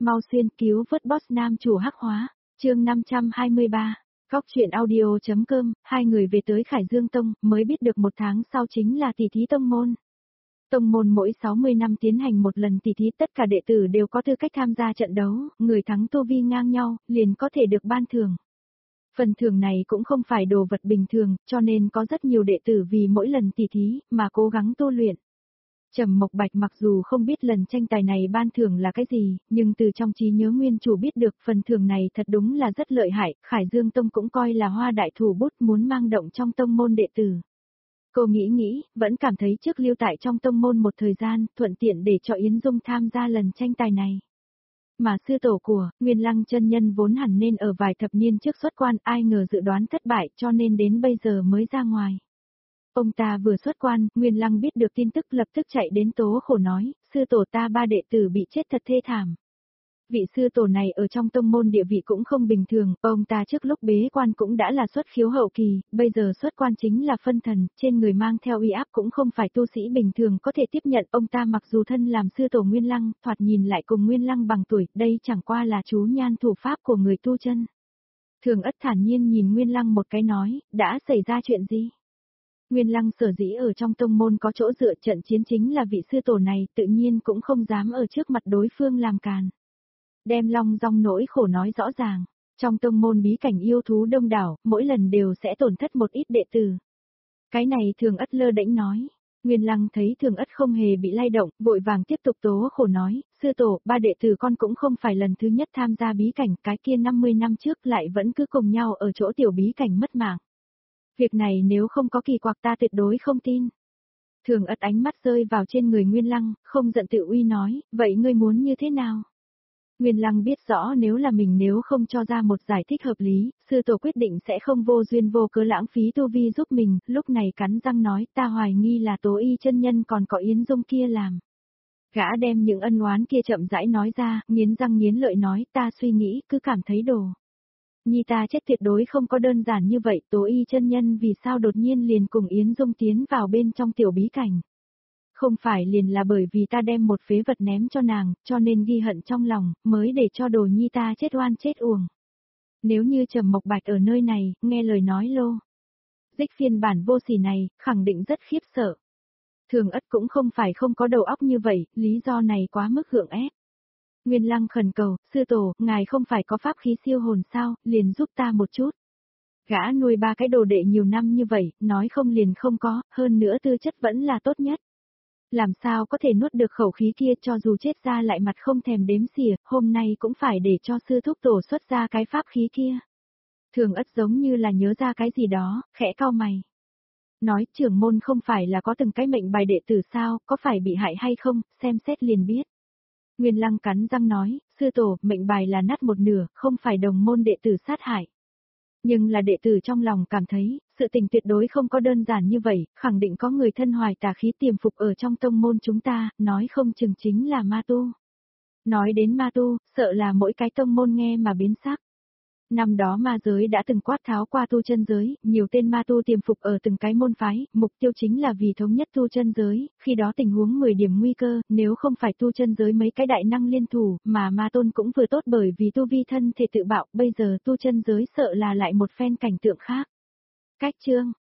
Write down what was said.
Mau xuyên cứu vớt boss nam chủ hắc hóa, chương 523. Cóc truyện audio.com, hai người về tới Khải Dương Tông, mới biết được một tháng sau chính là tỷ thí tông môn. Tông môn mỗi 60 năm tiến hành một lần tỷ thí, tất cả đệ tử đều có tư cách tham gia trận đấu, người thắng tu vi ngang nhau, liền có thể được ban thưởng. Phần thưởng này cũng không phải đồ vật bình thường, cho nên có rất nhiều đệ tử vì mỗi lần tỷ thí mà cố gắng tu luyện. Trầm Mộc Bạch mặc dù không biết lần tranh tài này ban thưởng là cái gì, nhưng từ trong trí nhớ nguyên chủ biết được phần thưởng này thật đúng là rất lợi hại, Khải Dương Tông cũng coi là hoa đại thủ bút muốn mang động trong tông môn đệ tử. Cô nghĩ, vẫn cảm thấy trước lưu tại trong tông môn một thời gian, thuận tiện để cho Yến Dung tham gia lần tranh tài này. Mà sư tổ của Nguyên Lăng chân nhân vốn hẳn nên ở vài thập niên trước xuất quan, ai ngờ dự đoán thất bại cho nên đến bây giờ mới ra ngoài. Ông ta vừa xuất quan, Nguyên Lăng biết được tin tức lập tức chạy đến tố khổ nói, sư tổ ta ba đệ tử bị chết thật thê thảm. Vị sư tổ này ở trong tông môn địa vị cũng không bình thường, ông ta trước lúc bế quan cũng đã là xuất khiếu hậu kỳ, bây giờ xuất quan chính là phân thần, trên người mang theo uy áp cũng không phải tu sĩ bình thường có thể tiếp nhận. Ông ta mặc dù thân làm sư tổ Nguyên Lăng, thoạt nhìn lại cùng Nguyên Lăng bằng tuổi, đây chẳng qua là chú nhan thủ pháp của người tu chân. Thường Ất thản nhiên nhìn Nguyên Lăng một cái nói, đã xảy ra chuyện gì? Nguyên Lăng sở dĩ ở trong tông môn có chỗ dựa, trận chiến chính là vị sư tổ này, tự nhiên cũng không dám ở trước mặt đối phương làm càn. Đem long dong nỗi khổ nói rõ ràng, trong tông môn bí cảnh yêu thú đông đảo, mỗi lần đều sẽ tổn thất một ít đệ tử. Cái này Thường Ất lơ đễnh nói. Nguyên Lăng thấy Thường Ất không hề bị lay động, vội vàng tiếp tục tố khổ nói, sư tổ, ba đệ tử con cũng không phải lần thứ nhất tham gia bí cảnh, cái kia 50 năm trước lại vẫn cứ cùng nhau ở chỗ tiểu bí cảnh mất mạng. Việc này nếu không có kỳ quặc ta tuyệt đối không tin. Thường Ất ánh mắt rơi vào trên người Nguyên Lăng, không giận tự uy nói, vậy ngươi muốn như thế nào? Nguyên Lăng biết rõ nếu là mình nếu không cho ra một giải thích hợp lý, sư tổ quyết định sẽ không vô duyên vô cớ lãng phí tu vi giúp mình, lúc này cắn răng nói, ta hoài nghi là Tố Y chân nhân còn có Yến Dung kia làm. Gã đem những ân oán kia chậm rãi nói ra, nghiến răng nghiến lợi nói, ta suy nghĩ, cứ cảm thấy đồ nhi ta chết tuyệt đối không có đơn giản như vậy, Tố Y chân nhân vì sao đột nhiên liền cùng Yến Dung tiến vào bên trong tiểu bí cảnh. Không phải liền là bởi vì ta đem một phế vật ném cho nàng, cho nên ghi hận trong lòng, mới để cho đồ nhi ta chết oan chết uổng. Nếu như Trầm Mộc Bạch ở nơi này, nghe lời nói lô dích phiên bản vô sỉ này, khẳng định rất khiếp sợ. Thường Ất cũng không phải không có đầu óc như vậy, lý do này quá mức gượng ép. Nguyên Lăng khẩn cầu, sư tổ, ngài không phải có pháp khí siêu hồn sao, liền giúp ta một chút. Gã nuôi ba cái đồ đệ nhiều năm như vậy, nói không liền không có, hơn nữa tư chất vẫn là tốt nhất. Làm sao có thể nuốt được khẩu khí kia, cho dù chết ra lại mặt không thèm đếm xỉa, hôm nay cũng phải để cho sư thúc tổ xuất ra cái pháp khí kia. Thường Ất giống như là nhớ ra cái gì đó, khẽ cau mày. Nói, trưởng môn không phải là có từng cái mệnh bài đệ tử sao, có phải bị hại hay không, xem xét liền biết. Nguyên Lăng cắn răng nói, sư tổ, mệnh bài là nát một nửa, không phải đồng môn đệ tử sát hại. Nhưng là đệ tử trong lòng cảm thấy, sự tình tuyệt đối không có đơn giản như vậy, khẳng định có người thân hoài tà khí tiềm phục ở trong tông môn chúng ta, nói không chừng chính là ma tu. Nói đến ma tu, sợ là mỗi cái tông môn nghe mà biến sắc. Năm đó ma giới đã từng quát tháo qua tu chân giới, nhiều tên ma tu tiềm phục ở từng cái môn phái, mục tiêu chính là vì thống nhất tu chân giới, khi đó tình huống 10 điểm nguy cơ, nếu không phải tu chân giới mấy cái đại năng liên thủ, mà ma tôn cũng vừa tốt bởi vì tu vi thân thể tự bạo, bây giờ tu chân giới sợ là lại một phen cảnh tượng khác. Cách chương